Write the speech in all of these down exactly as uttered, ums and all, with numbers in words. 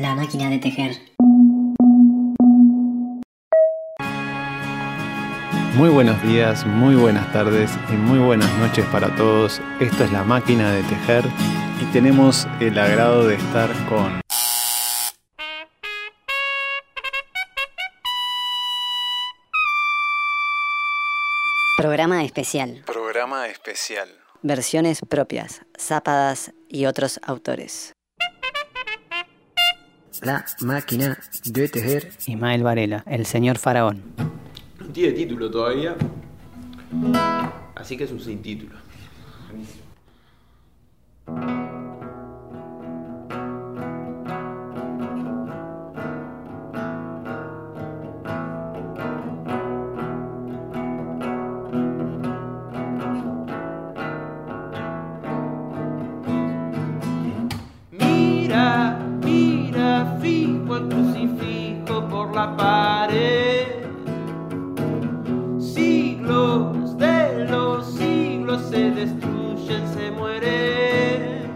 La máquina de tejer. Muy buenos días, muy buenas tardes y muy buenas noches para todos. Esto es La Máquina de Tejer y tenemos el agrado de estar con... Programa especial. Programa especial. Versiones propias, západas y otros autores. La Máquina de Tejer. Ismael Varela, el señor faraón. No tiene título todavía, así que es un sin título. Mira, mira, fijo el crucifijo por la pared. Siglos de los siglos se destruyen, se mueren.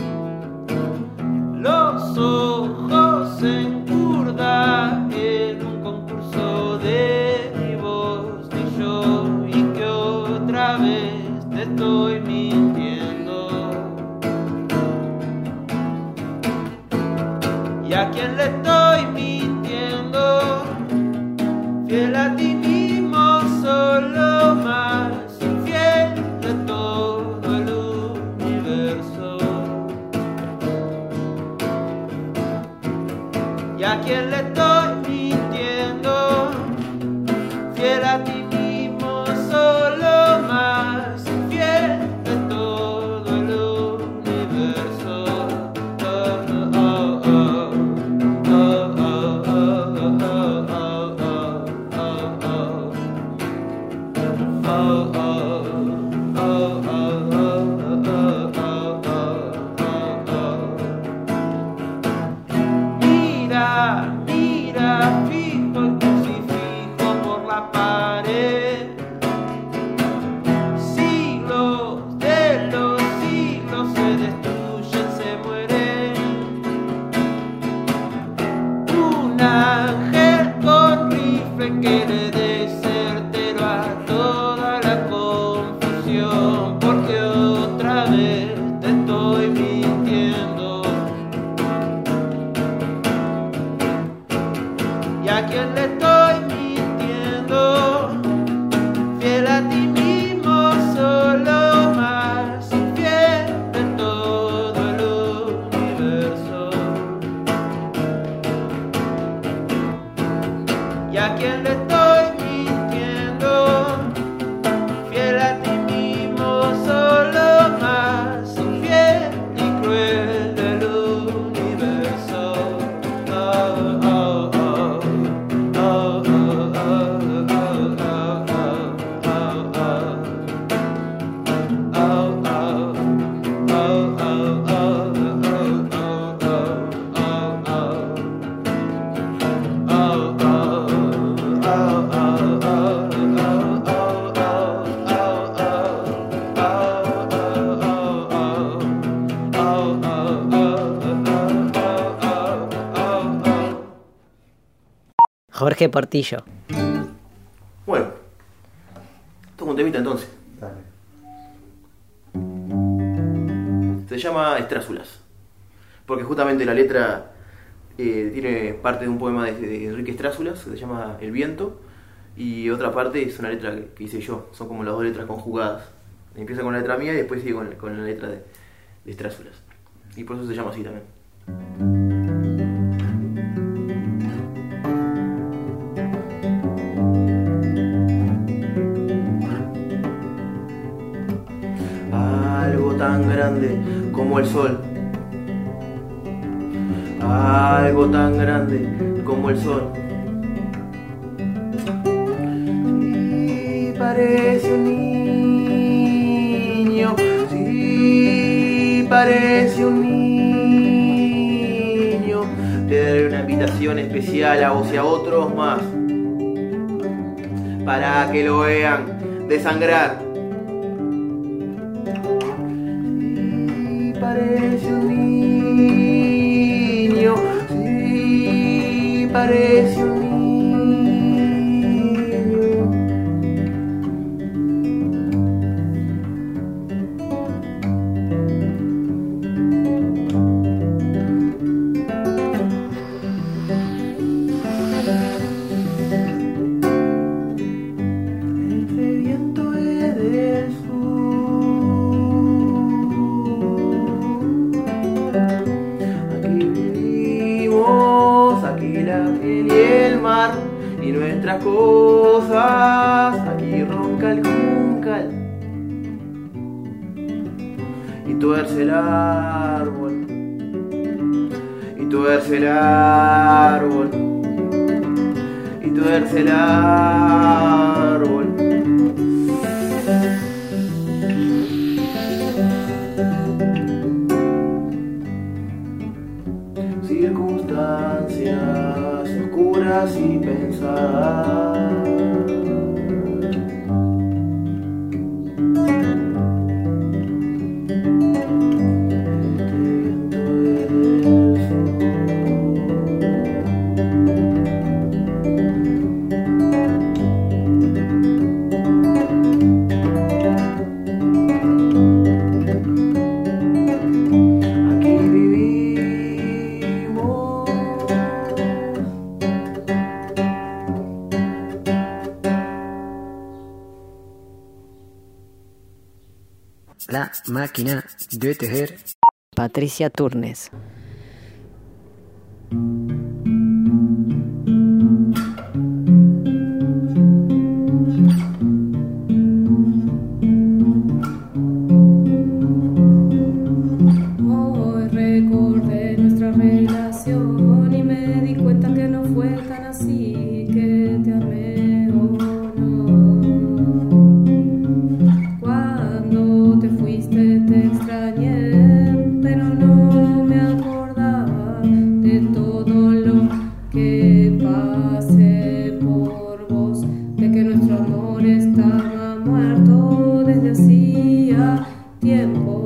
Los ojos se encurdan en un concurso de ni vos ni yo, y que otra vez te estoy mintiendo. ¿Y a quién le estoy mintiendo? Fiel a ti mismo, solo más infiel de todo el universo. ¿Y a quién le estoy mintiendo? Fiel a ti mismo, solo más infiel de todo el universo. Oh, oh, oh, oh, oh, oh, oh, oh, oh. Mira, mira, fijo el crucifijo por la pared. Siglos de los siglos se destruyen, se mueren. Un ángel con rifle que le dé certero a toda la confusión, porque otra vez te estoy mintiendo. ¿Y a quién le estoy mintiendo? Fiel a ti mismo, solo más infiel de todo el universo. ¿Y a quién le estoy mintiendo? Fiel a ti mismo, solo más infiel y cruel del universo. Oh, oh, oh. Oh, oh, oh, oh, oh, oh, oh, oh. Oh, oh. Oh, oh, oh, oh, oh, oh, oh. Oh, Jorge Portillo. Bueno, toco un temita entonces. Se llama Estrázulas, porque justamente la letra eh, tiene parte de un poema de, de Enrique Estrázulas que se llama El viento, y otra parte es una letra que, que hice yo. Son como las dos letras conjugadas. Empieza con la letra mía y después sigue con, con la letra de, de Estrázulas, y por eso se llama así también. Algo tan grande como el sol, algo tan grande como el sol, sí parece un niño, sí parece un niño. Te daré una invitación especial a vos y a otros más, para que lo vean desangrar. Sí parece un niño, sí parece un niño. Entre viento del sur, aquí vivimos, aquí la piel y el mar y nuestras cosas, aquí ronca el juncal y tuerce el árbol, y tuerce el árbol, y tuerce el árbol. Circunstancias oscuras y pensar. Aquí vivimos. La máquina de tejer. Patricia Turnes. Hoy recordé nuestra relación y me di cuenta que no fue tan así, que te amé o no. Cuando te fuiste te extrañé, pero no me acordaba de todo lo que pasé por vos, de que nuestro amor estaba muerto desde hacía tiempo.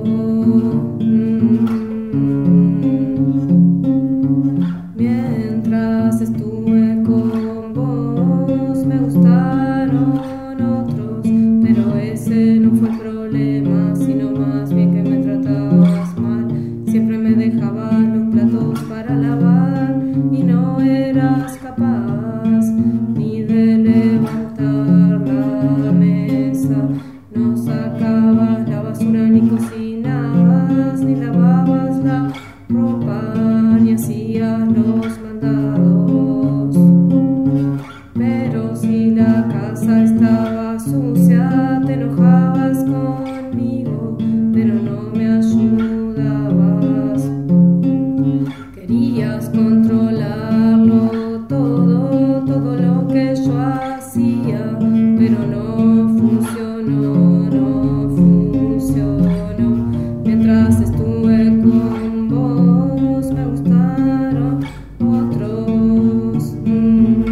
Mientras estuve con vos me gustaron otros, pero ese no fue el problema, sino más bien que me tratabas mal. Siempre me dejabas los platos para lavar y no eras capaz ni de levantar la mesa. No sacabas la basura ni cocinabas ni lavabas la ropa ni hacías los mandados. Pero si la casa estaba sucia te enojabas conmigo, pero no me ayudabas. Querías controlarlo todo, todo lo que yo hacía, pero no funcionó, no funcionó. Mientras estuve con vos me gustaron otros. Mm.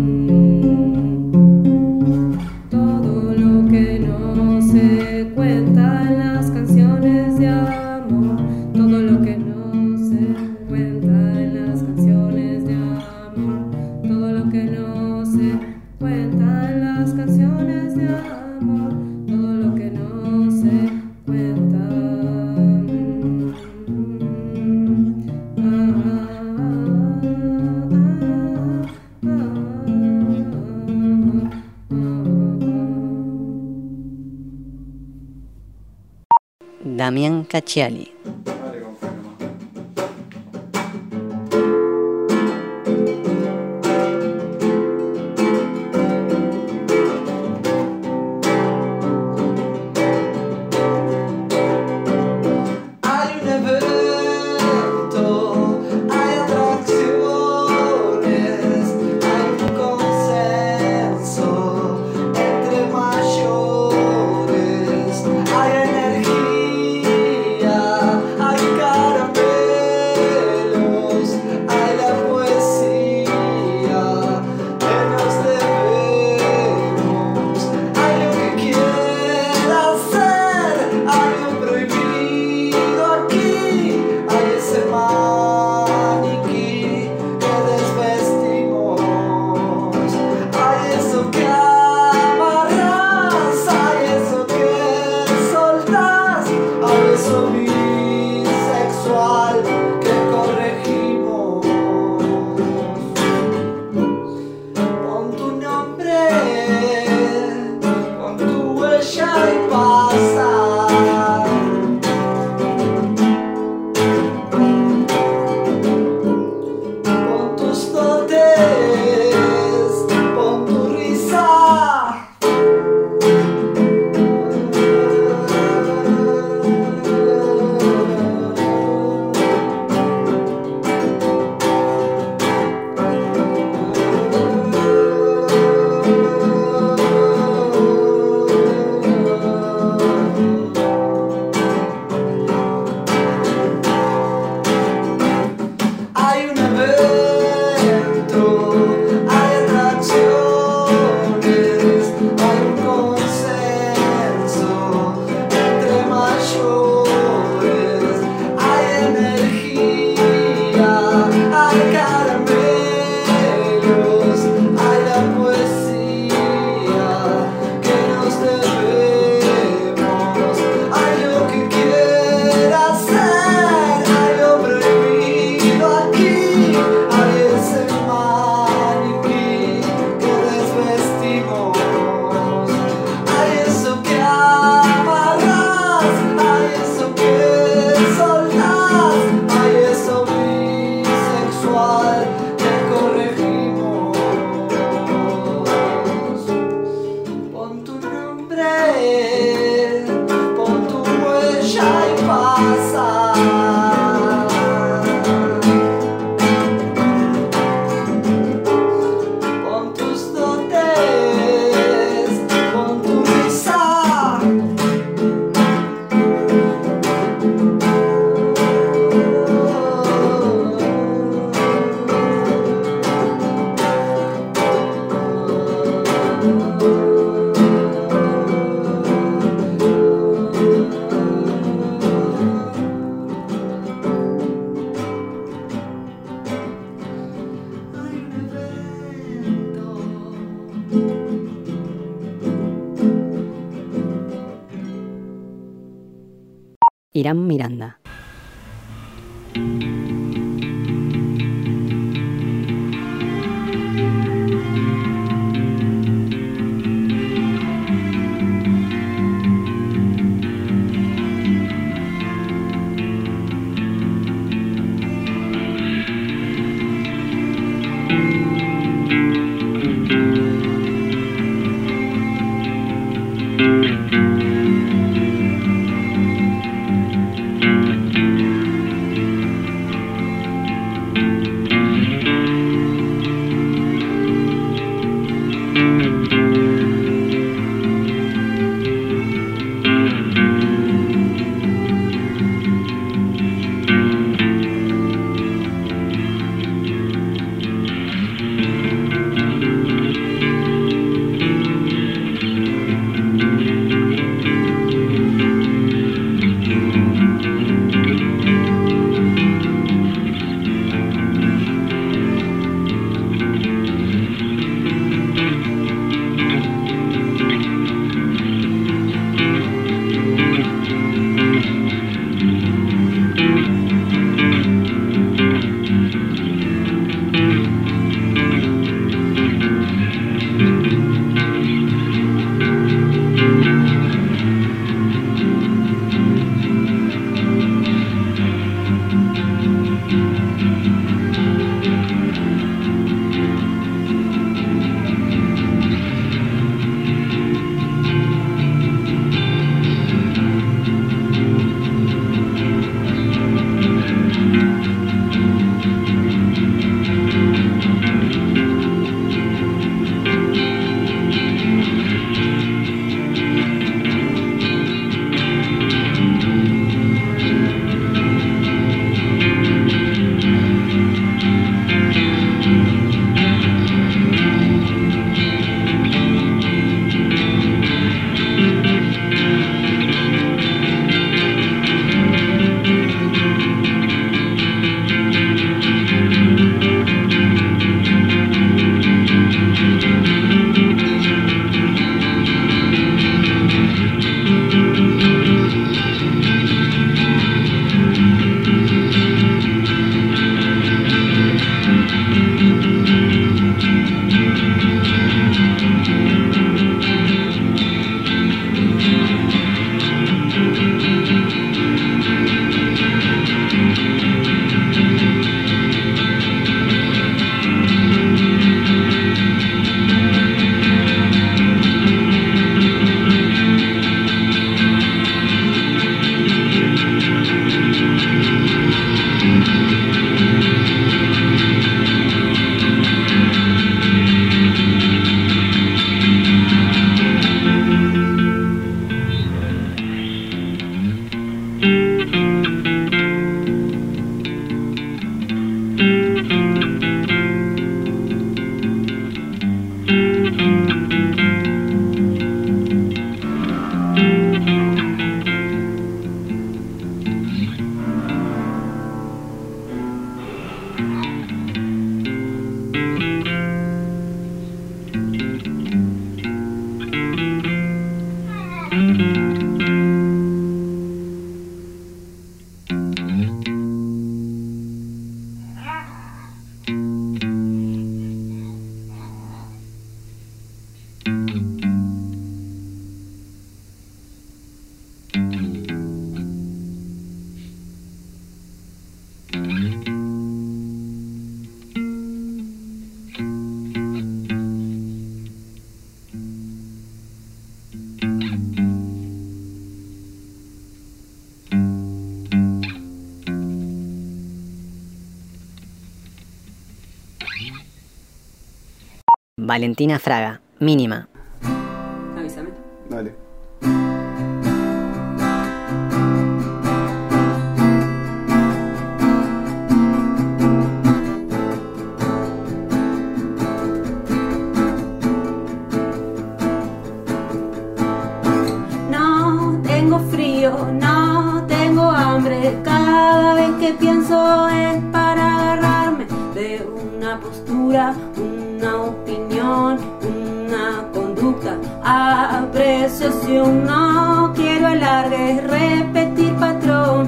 Todo lo que no se cuenta en las canciones de amor, todo lo que no se cuenta en las canciones de amor, todo lo que no se cuenta en las canciones de amor, todo lo que no se cuenta. Ah, ah, ah, ah, Damián Cacciali. Hay un evento, hay atracciones, hay un consenso entre mayores, hay energía, Irán Miranda. Valentina Fraga, Mínima. Avísame. Dale. No tengo frío, no tengo hambre. Cada vez que pienso es para agarrarme de una postura, una opinión, una conducta, apreciación. No quiero alargues, repetir patrón.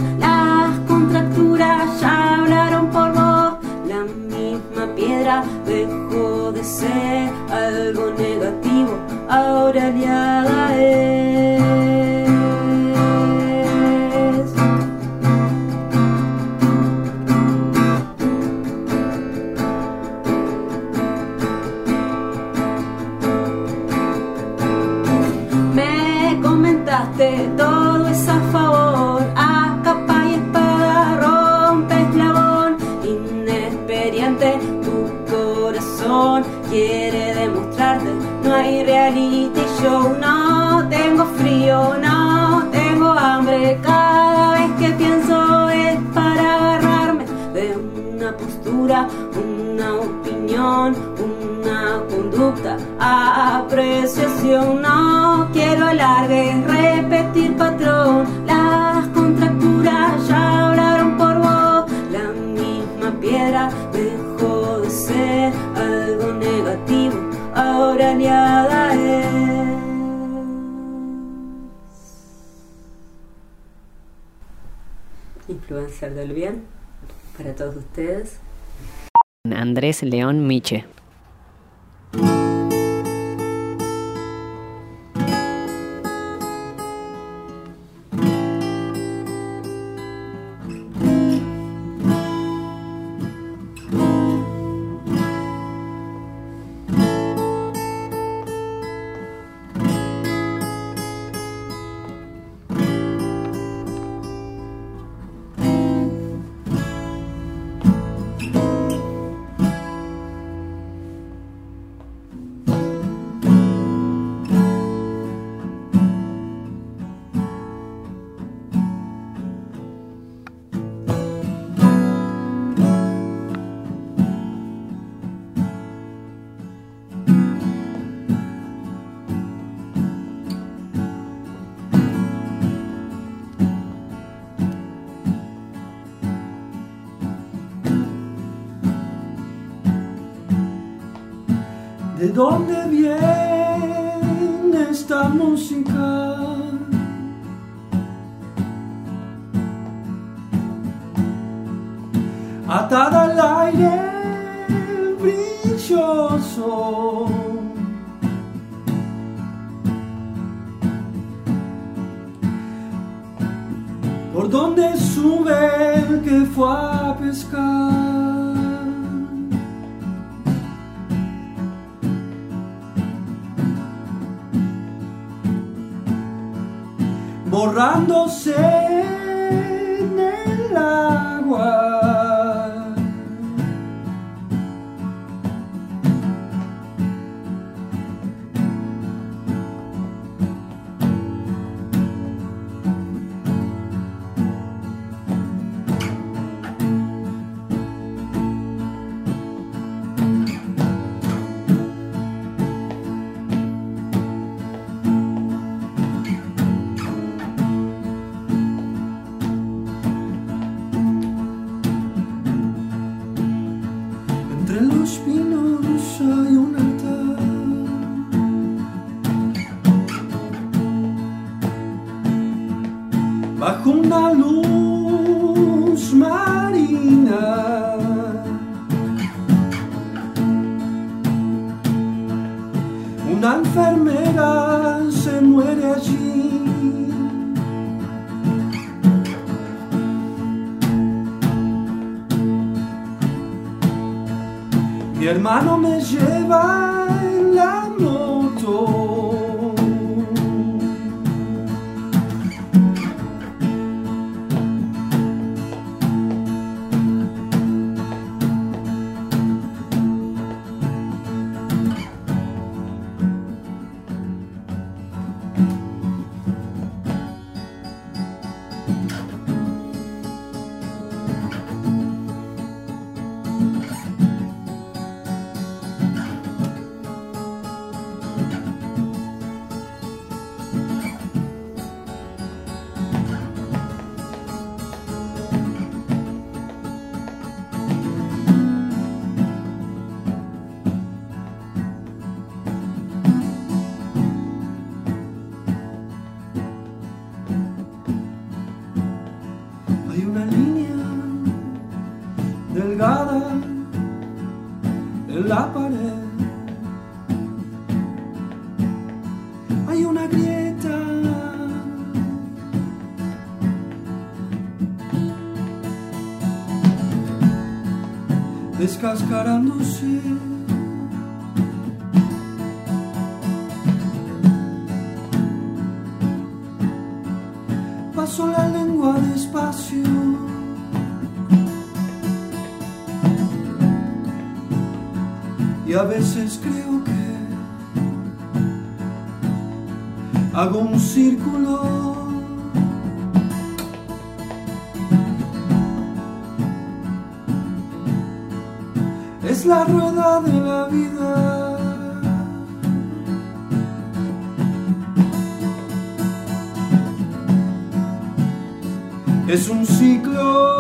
ser algo negativo, ahora aliada es. Me comentaste todo es a favor, a capa y espada rompe eslabón, inexperiente tu corazón quiere demostrarte, no hay reality show, no tengo frío, no tengo hambre, cada vez que pienso es para agarrarme de una postura, una opinión, una conducta, apreciación, no quiero alargue, repetir patrón, las contracturas ya hablaron por vos, la misma piedra dejó de ser algo negativo, ahora aliada es. Influencer del bien, para todos ustedes. Andrés León Miche. ¿De dónde viene esta música? Atada al aire brilloso, ¿por dónde sube el que fue a pescar? Borrándose en el agua. Bajo una luz marina, una enfermera se muere allí. Mi hermano me lleva en la moto. Hay una línea delgada en la pared una grieta. Descascarándose. Paso la lengua despacio. Y a veces creo que hago un círculo. Es la rueda de la vida. Es un ciclo.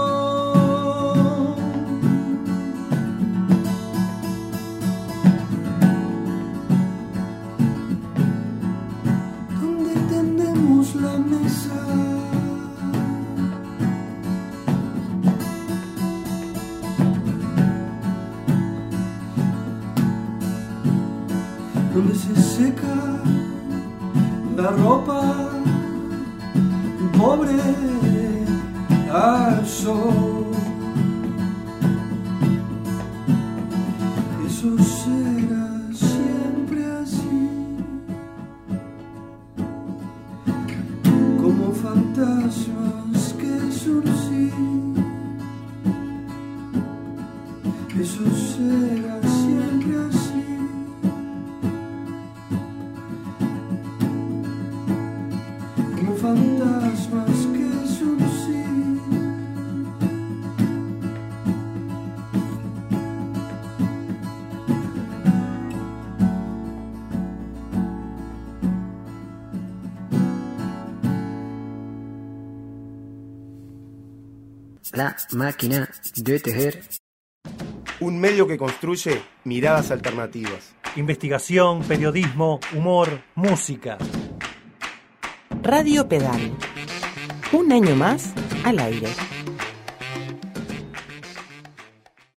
Donde tendemos la mesa. Donde se seca la ropa pobre al sol. Eso será siempre así, como fantasmas que surcí. Eso será siempre así, como fantasmas que surcí. La máquina de tejer. Un medio que construye miradas alternativas. Investigación, periodismo, humor, música. Radio Pedal. Un año más al aire.